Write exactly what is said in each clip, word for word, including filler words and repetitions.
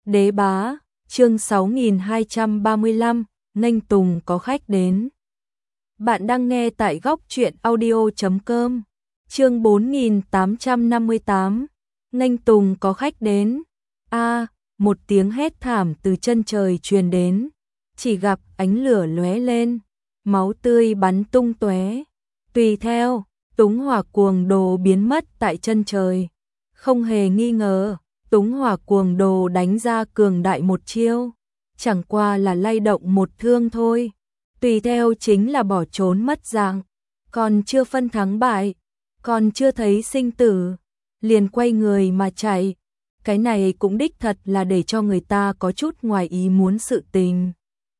Đế bá, chương sáu nghìn hai trăm ba mươi lăm, nghênh tùng có khách đến. Bạn đang nghe tại góc truyện audio chấm com, chương bốn nghìn tám trăm năm mươi tám, nghênh tùng có khách đến. A, một tiếng hét thảm từ chân trời truyền đến, chỉ gặp ánh lửa lóe lên, máu tươi bắn tung tóe. Tùy theo, Túng Hỏa Cuồng Đồ biến mất tại chân trời. Không hề nghi ngờ, Túng Hỏa Cuồng Đồ đánh ra cường đại một chiêu, chẳng qua là lay động một thương thôi. Tùy theo chính là bỏ trốn mất dạng, còn chưa phân thắng bại, còn chưa thấy sinh tử, liền quay người mà chạy. Cái này cũng đích thật là để cho người ta có chút ngoài ý muốn sự tình.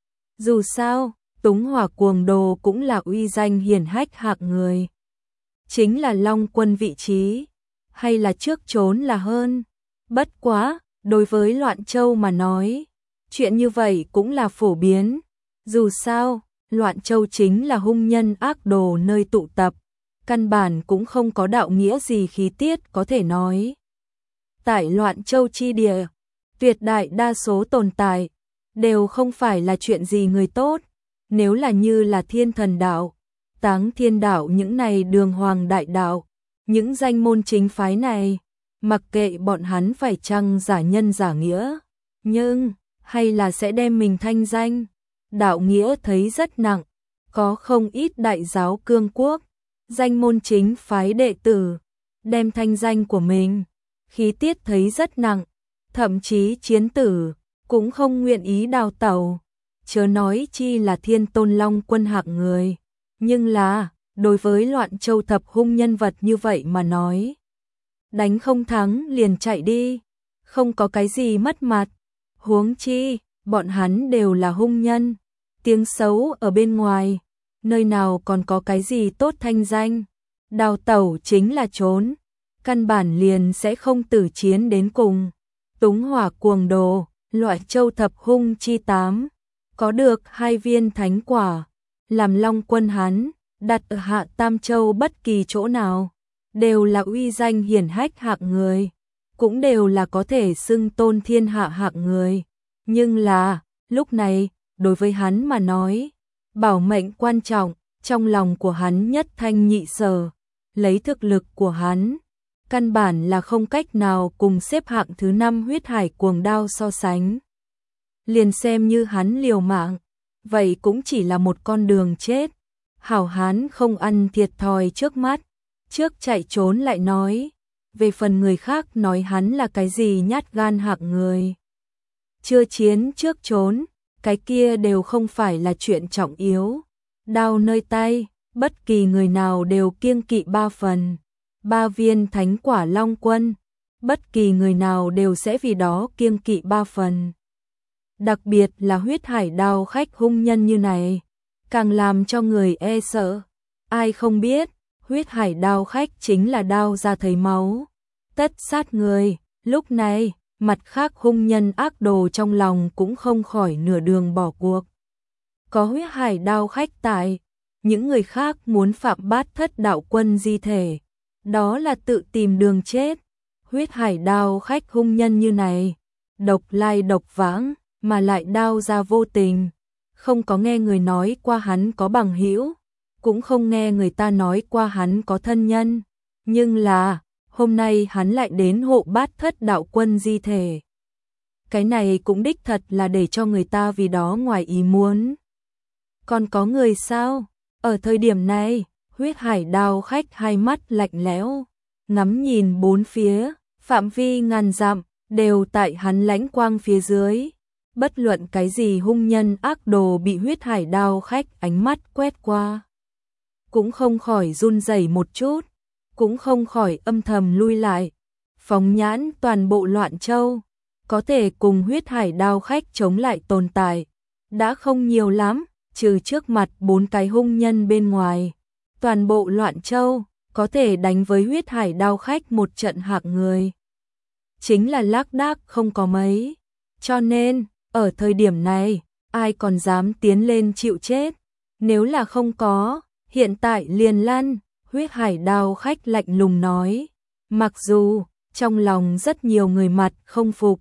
Dù sao, Túng Hỏa Cuồng Đồ cũng là uy danh hiển hách hạng người. Chính là Long Quân vị trí, hay là trước trốn là hơn. Bất quá, đối với Loạn Châu mà nói, chuyện như vậy cũng là phổ biến. Dù sao, Loạn Châu chính là hung nhân ác đồ nơi tụ tập, căn bản cũng không có đạo nghĩa gì khí tiết có thể nói. Tại Loạn Châu chi địa, tuyệt đại đa số tồn tại đều không phải là chuyện gì người tốt. Nếu là như là Thiên Thần Đạo, Táng Thiên Đạo, những này đường hoàng đại đạo, những danh môn chính phái này, mặc kệ bọn hắn phải chăng giả nhân giả nghĩa, nhưng hay là sẽ đem mình thanh danh, đạo nghĩa thấy rất nặng. Có không ít đại giáo cương quốc, danh môn chính phái đệ tử, đem thanh danh của mình, khí tiết thấy rất nặng, thậm chí chiến tử, cũng không nguyện ý đào tẩu, chớ nói chi là Thiên Tôn Long Quân hạng người. Nhưng là, đối với Loạn Châu thập hung nhân vật như vậy mà nói, đánh không thắng liền chạy đi, không có cái gì mất mặt. Huống chi, bọn hắn đều là hung nhân, tiếng xấu ở bên ngoài, nơi nào còn có cái gì tốt thanh danh. Đào tẩu chính là trốn, căn bản liền sẽ không tử chiến đến cùng. Túng Hỏa Cuồng Đồ, Loạn Châu thập hung chi tám, có được hai viên thánh quả, làm Long Quân hắn đặt ở Hạ Tam Châu bất kỳ chỗ nào, đều là uy danh hiển hách hạng người, cũng đều là có thể xưng tôn thiên hạ hạng người. Nhưng là, lúc này, đối với hắn mà nói, bảo mệnh quan trọng, trong lòng của hắn nhất thanh nhị sở, lấy thực lực của hắn, căn bản là không cách nào cùng xếp hạng thứ năm Huyết Hải Cuồng Đao so sánh. Liền xem như hắn liều mạng, vậy cũng chỉ là một con đường chết. Hảo hán không ăn thiệt thòi trước mắt, trước chạy trốn lại nói, về phần người khác nói hắn là cái gì nhát gan hạng người. Chưa chiến trước trốn, cái kia đều không phải là chuyện trọng yếu. Đao nơi tay, bất kỳ người nào đều kiêng kỵ ba phần. Ba viên thánh quả Long Quân, bất kỳ người nào đều sẽ vì đó kiêng kỵ ba phần. Đặc biệt là Huyết Hải Đao khách hung nhân như này, càng làm cho người e sợ. Ai không biết, Huyết Hải Đao khách chính là đao ra thấy máu, tất sát người. Lúc này, mặt khác hung nhân ác đồ trong lòng cũng không khỏi nửa đường bỏ cuộc. Có Huyết Hải Đao khách tại, những người khác muốn phạm Bát Thất Đạo Quân di thể, đó là tự tìm đường chết. Huyết Hải Đao khách hung nhân như này, độc lai độc vãng, mà lại đao ra vô tình, không có nghe người nói qua hắn có bằng hữu, cũng không nghe người ta nói qua hắn có thân nhân. Nhưng là, hôm nay hắn lại đến hộ Bát Thất Đạo Quân di thể. Cái này cũng đích thật là để cho người ta vì đó ngoài ý muốn. Còn có người sao? Ở thời điểm này, Huyết Hải Đao khách hai mắt lạnh lẽo, ngắm nhìn bốn phía, phạm vi ngàn dặm, đều tại hắn lãnh quang phía dưới. Bất luận cái gì hung nhân ác đồ bị Huyết Hải Đao khách ánh mắt quét qua, cũng không khỏi run rẩy một chút, cũng không khỏi âm thầm lui lại. Phóng nhãn toàn bộ Loạn Châu, có thể cùng Huyết Hải Đao khách chống lại tồn tại đã không nhiều lắm, trừ trước mặt bốn cái hung nhân bên ngoài. Toàn bộ Loạn Châu, có thể đánh với Huyết Hải Đao khách một trận hạng người, chính là lác đác không có mấy. Cho nên, ở thời điểm này, ai còn dám tiến lên chịu chết? Nếu là không có, hiện tại liền lăn. Huyết Hải Đao khách lạnh lùng nói. Mặc dù, trong lòng rất nhiều người mặt không phục,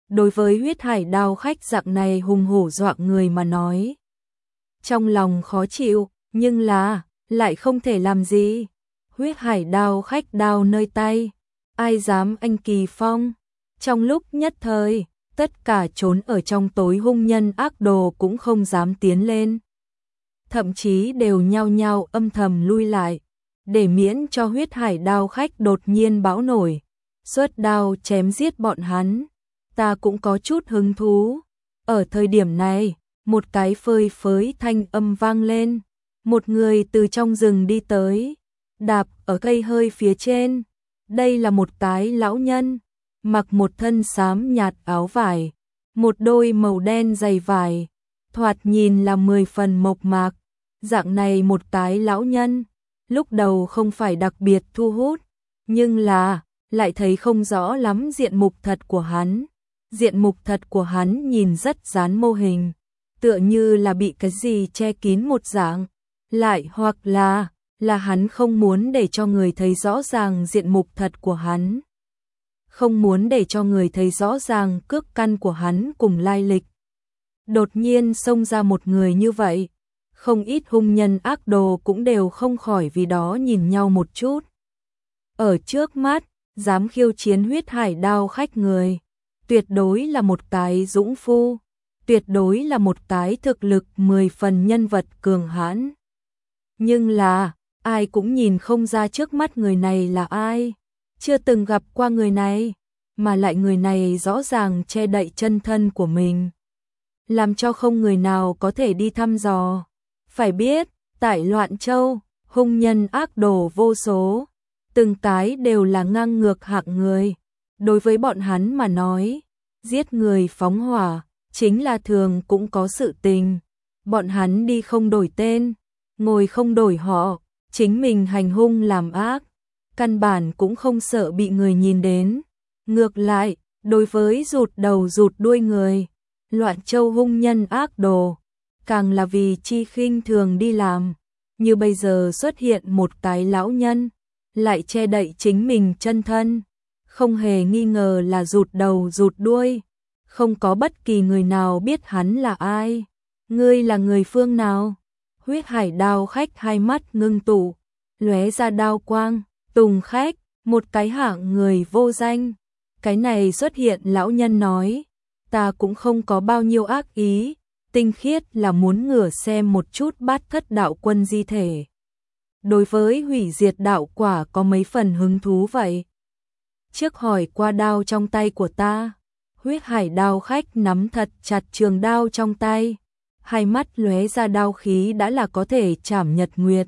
đối với huyết hải đao khách dạng này hùng hổ dọa người mà nói. Trong lòng khó chịu, nhưng là, lại không thể làm gì. Huyết hải đao khách đao nơi tay, ai dám anh Kỳ Phong. Trong lúc nhất thời, tất cả trốn ở trong tối hung nhân ác đồ cũng không dám tiến lên. Thậm chí đều nhao nhao âm thầm lui lại, để miễn cho huyết hải đao khách đột nhiên bão nổi, xuất đao chém giết bọn hắn. Ta cũng có chút hứng thú. Ở thời điểm này, một cái phơi phới thanh âm vang lên, một người từ trong rừng đi tới, đạp ở cây hơi phía trên. Đây là một cái lão nhân, mặc một thân xám nhạt áo vải, một đôi màu đen giày vải, thoạt nhìn là mười phần mộc mạc. Dạng này một cái lão nhân, lúc đầu không phải đặc biệt thu hút, nhưng là, lại thấy không rõ lắm diện mục thật của hắn. Diện mục thật của hắn nhìn rất dán mô hình, tựa như là bị cái gì che kín một dạng, lại hoặc là, là hắn không muốn để cho người thấy rõ ràng diện mục thật của hắn. Không muốn để cho người thấy rõ ràng cước căn của hắn cùng lai lịch. Đột nhiên xông ra một người như vậy, không ít hung nhân ác đồ cũng đều không khỏi vì đó nhìn nhau một chút. Ở trước mắt, dám khiêu chiến huyết hải đao khách người, tuyệt đối là một cái dũng phu, tuyệt đối là một cái thực lực mười phần nhân vật cường hãn. Nhưng là, ai cũng nhìn không ra trước mắt người này là ai, chưa từng gặp qua người này, mà lại người này rõ ràng che đậy chân thân của mình, làm cho không người nào có thể đi thăm dò. Phải biết, tại Loạn Châu, hung nhân ác đồ vô số, từng cái đều là ngang ngược hạng người. Đối với bọn hắn mà nói, giết người phóng hỏa, chính là thường cũng có sự tình. Bọn hắn đi không đổi tên, ngồi không đổi họ, chính mình hành hung làm ác, căn bản cũng không sợ bị người nhìn đến. Ngược lại, đối với rụt đầu rụt đuôi người, Loạn Châu hung nhân ác đồ, càng là vì chi khinh thường đi làm. Như bây giờ xuất hiện một cái lão nhân, lại che đậy chính mình chân thân, không hề nghi ngờ là rụt đầu rụt đuôi, không có bất kỳ người nào biết hắn là ai. Ngươi là người phương nào? Huyết hải đao khách hai mắt ngưng tụ, lóe ra đao quang. Tùng khách, một cái hạng người vô danh. Cái này xuất hiện lão nhân nói, ta cũng không có bao nhiêu ác ý, tinh khiết là muốn ngửa xem một chút Bát Thất đạo quân di thể. Đối với hủy diệt đạo quả có mấy phần hứng thú vậy. Trước hỏi qua đao trong tay của ta. Huyết hải đao khách nắm thật chặt trường đao trong tay, hai mắt lóe ra đao khí đã là có thể chảm nhật nguyệt.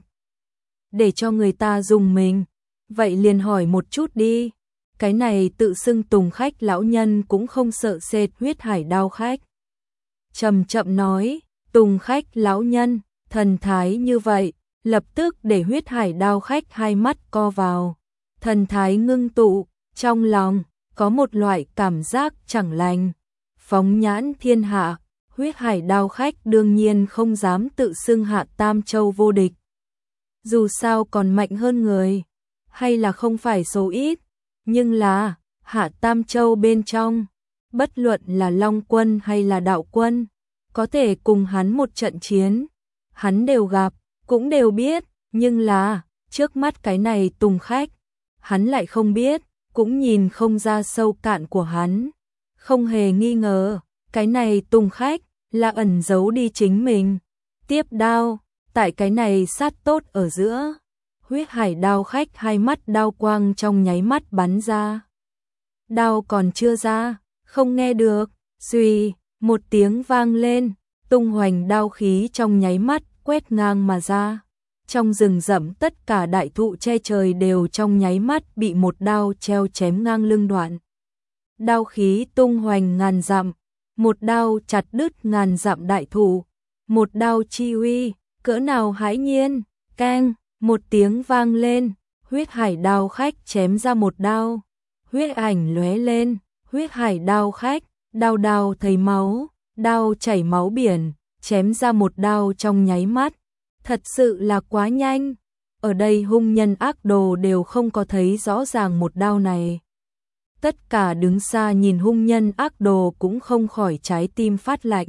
Để cho người ta dùng mình, vậy liền hỏi một chút đi. Cái này tự xưng Tùng khách lão nhân cũng không sợ sệt huyết hải đao khách. Chậm chậm nói, Tùng khách lão nhân, thần thái như vậy, lập tức để huyết hải đao khách hai mắt co vào. Thần thái ngưng tụ, trong lòng, có một loại cảm giác chẳng lành. Phóng nhãn thiên hạ, huyết hải đao khách đương nhiên không dám tự xưng hạ Tam Châu vô địch. Dù sao còn mạnh hơn người, hay là không phải số ít, nhưng là, hạ Tam Châu bên trong, bất luận là Long quân hay là Đạo quân, có thể cùng hắn một trận chiến, hắn đều gặp, cũng đều biết, nhưng là, trước mắt cái này Tùng khách, hắn lại không biết, cũng nhìn không ra sâu cạn của hắn. Không hề nghi ngờ, cái này Tùng khách, là ẩn giấu đi chính mình. Tiếp đao, tại cái này sát tốt ở giữa, huyết hải đao khách hai mắt đao quang trong nháy mắt bắn ra. Đao còn chưa ra, không nghe được, suy, một tiếng vang lên, tung hoành đao khí trong nháy mắt quét ngang mà ra. Trong rừng rậm tất cả đại thụ che trời đều trong nháy mắt bị một đao treo chém ngang lưng đoạn. Đao khí tung hoành ngàn dặm, một đao chặt đứt ngàn dặm đại thụ, một đao chi uy, cỡ nào hãi nhiên, keng, một tiếng vang lên, huyết hải đao khách chém ra một đao, huyết ảnh lóe lên, huyết hải đao khách, đao đao thấy máu, đao chảy máu biển, chém ra một đao trong nháy mắt. Thật sự là quá nhanh, ở đây hung nhân ác đồ đều không có thấy rõ ràng một đao này. Tất cả đứng xa nhìn hung nhân ác đồ cũng không khỏi trái tim phát lạnh.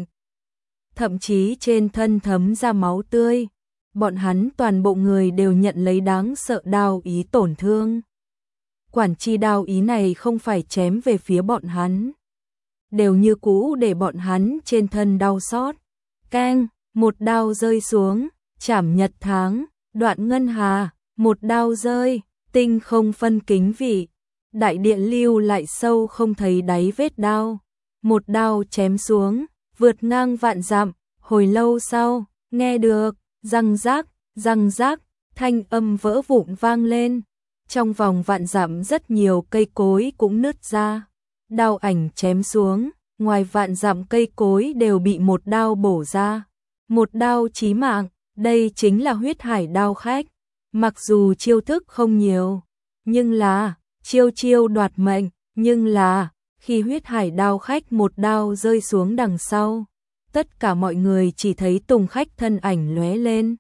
Thậm chí trên thân thấm ra máu tươi, bọn hắn toàn bộ người đều nhận lấy đáng sợ đao ý tổn thương. Quản chi đao ý này không phải chém về phía bọn hắn, đều như cũ để bọn hắn trên thân đau xót. Keng, một đao rơi xuống, chảm nhật tháng, đoạn ngân hà, một đao rơi, tinh không phân kính vị. Đại điện lưu lại sâu không thấy đáy vết đao. Một đao chém xuống, vượt ngang vạn dặm, hồi lâu sau, nghe được, răng rác, răng rác, thanh âm vỡ vụn vang lên. Trong vòng vạn dặm rất nhiều cây cối cũng nứt ra. Đao ảnh chém xuống, ngoài vạn dặm cây cối đều bị một đao bổ ra. Một đao chí mạng, đây chính là huyết hải đao khách. Mặc dù chiêu thức không nhiều, nhưng là chiêu chiêu đoạt mệnh, nhưng là khi huyết hải đao khách một đao rơi xuống đằng sau, tất cả mọi người chỉ thấy Tùng Khách thân ảnh lóe lên.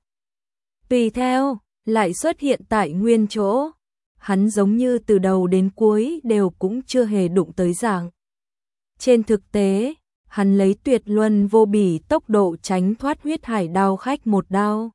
Tùy theo, lại xuất hiện tại nguyên chỗ. Hắn giống như từ đầu đến cuối đều cũng chưa hề đụng tới dạng. Trên thực tế, hắn lấy tuyệt luân vô bỉ tốc độ tránh thoát huyết hải đao khách một đao.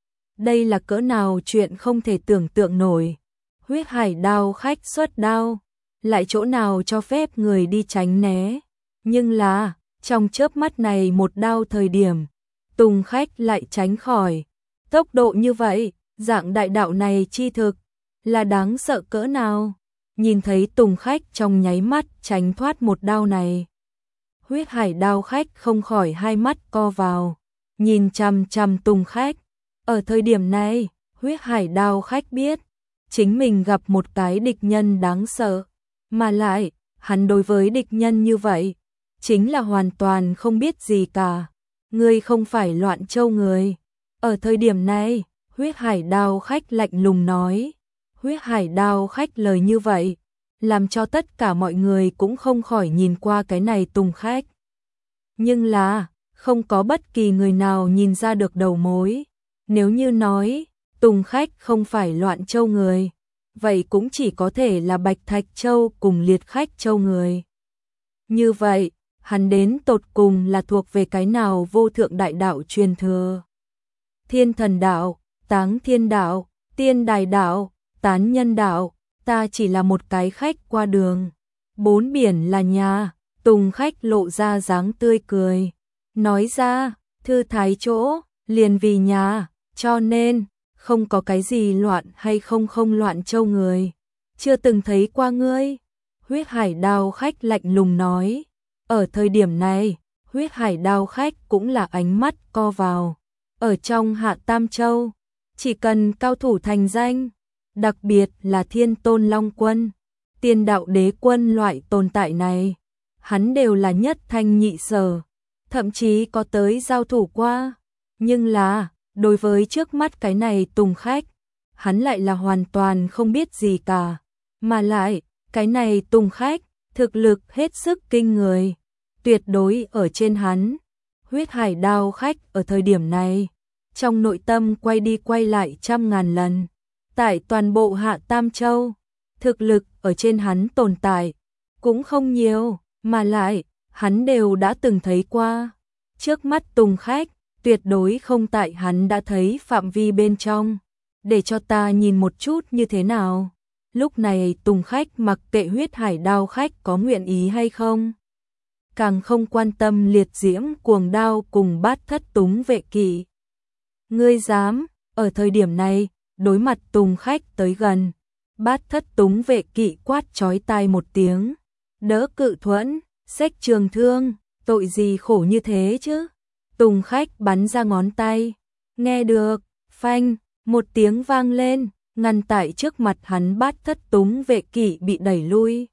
Đây là cỡ nào chuyện không thể tưởng tượng nổi. Huyết hải đao khách xuất đao, lại chỗ nào cho phép người đi tránh né. Nhưng là, trong chớp mắt này một đao thời điểm, Tùng Khách lại tránh khỏi. Tốc độ như vậy, dạng đại đạo này chi thực, là đáng sợ cỡ nào. Nhìn thấy Tùng Khách trong nháy mắt tránh thoát một đao này, huyết hải đao khách không khỏi hai mắt co vào, nhìn chằm chằm Tùng Khách. Ở thời điểm này, huyết hải đao khách biết, chính mình gặp một cái địch nhân đáng sợ, mà lại, hắn đối với địch nhân như vậy, chính là hoàn toàn không biết gì cả. Ngươi không phải Loạn Châu người. Ở thời điểm này, huyết hải đao khách lạnh lùng nói. Huyết hải đao khách lời như vậy, làm cho tất cả mọi người cũng không khỏi nhìn qua cái này Tùng Khách. Nhưng là, không có bất kỳ người nào nhìn ra được đầu mối. Nếu như nói, Tùng Khách không phải Loạn Châu người, vậy cũng chỉ có thể là Bạch Thạch Châu cùng Liệt Khách Châu người. Như vậy, hắn đến tột cùng là thuộc về cái nào vô thượng đại đạo truyền thừa? Thiên thần đạo, Táng Thiên đạo, Tiên Đài đạo, Tán Nhân đạo, ta chỉ là một cái khách qua đường. Bốn biển là nhà. Tùng Khách lộ ra dáng tươi cười, nói ra, thư thái chỗ, liền vì nhà, cho nên, không có cái gì loạn hay không không Loạn Châu người. Chưa từng thấy qua ngươi. Huyết hải đao khách lạnh lùng nói. Ở thời điểm này, huyết hải đao khách cũng là ánh mắt co vào. Ở trong Hạ Tam Châu, chỉ cần cao thủ thành danh, đặc biệt là Thiên Tôn Long Quân, Tiên Đạo Đế Quân loại tồn tại này, hắn đều là nhất thanh nhị sở, thậm chí có tới giao thủ qua. Nhưng là, đối với trước mắt cái này Tùng Khách, hắn lại là hoàn toàn không biết gì cả. Mà lại, cái này Tùng Khách, thực lực hết sức kinh người, tuyệt đối ở trên hắn. Huyết hải đao khách ở thời điểm này, trong nội tâm quay đi quay lại trăm ngàn lần. Tại toàn bộ Hạ Tam Châu, thực lực ở trên hắn tồn tại, cũng không nhiều, mà lại, hắn đều đã từng thấy qua. Trước mắt Tùng Khách, tuyệt đối không tại hắn đã thấy phạm vi bên trong. Để cho ta nhìn một chút như thế nào. Lúc này Tùng Khách mặc kệ huyết hải đao khách có nguyện ý hay không, càng không quan tâm liệt diễm cuồng đao cùng Bát Thất Túng vệ kỵ. Ngươi dám, ở thời điểm này, đối mặt Tùng Khách tới gần, Bát Thất Túng vệ kỵ quát chói tai một tiếng, đỡ cự thuẫn, xách trường thương, tội gì khổ như thế chứ? Tùng Khách bắn ra ngón tay, nghe được, phanh, một tiếng vang lên, ngăn tại trước mặt hắn Bát Thất Túng vệ kỵ bị đẩy lui,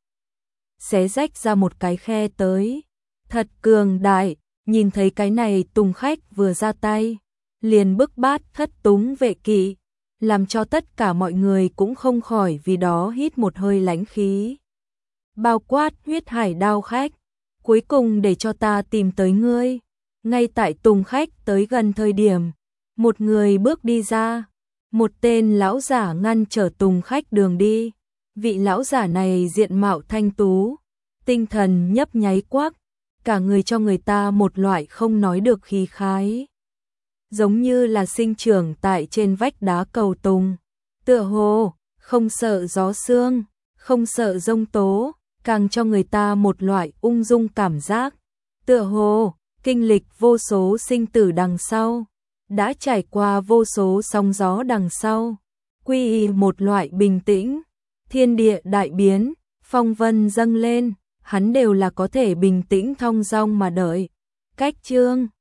xé rách ra một cái khe tới. Thật cường đại, nhìn thấy cái này Tùng Khách vừa ra tay, liền bức Bát Thất Túng vệ kỵ, làm cho tất cả mọi người cũng không khỏi vì đó hít một hơi lãnh khí. Bao quát huyết hải đao khách, cuối cùng để cho ta tìm tới ngươi. Ngay tại Tùng Khách tới gần thời điểm, một người bước đi ra, một tên lão giả ngăn trở Tùng Khách đường đi. Vị lão giả này diện mạo thanh tú, tinh thần nhấp nháy quắc, cả người cho người ta một loại không nói được khí khái. Giống như là sinh trưởng tại trên vách đá cầu tùng, tựa hồ, không sợ gió sương, không sợ giông tố, càng cho người ta một loại ung dung cảm giác. Tựa hồ, kinh lịch vô số sinh tử đằng sau, đã trải qua vô số sóng gió đằng sau, quy y một loại bình tĩnh, thiên địa đại biến, phong vân dâng lên, hắn đều là có thể bình tĩnh thong dong mà đợi. Cách chương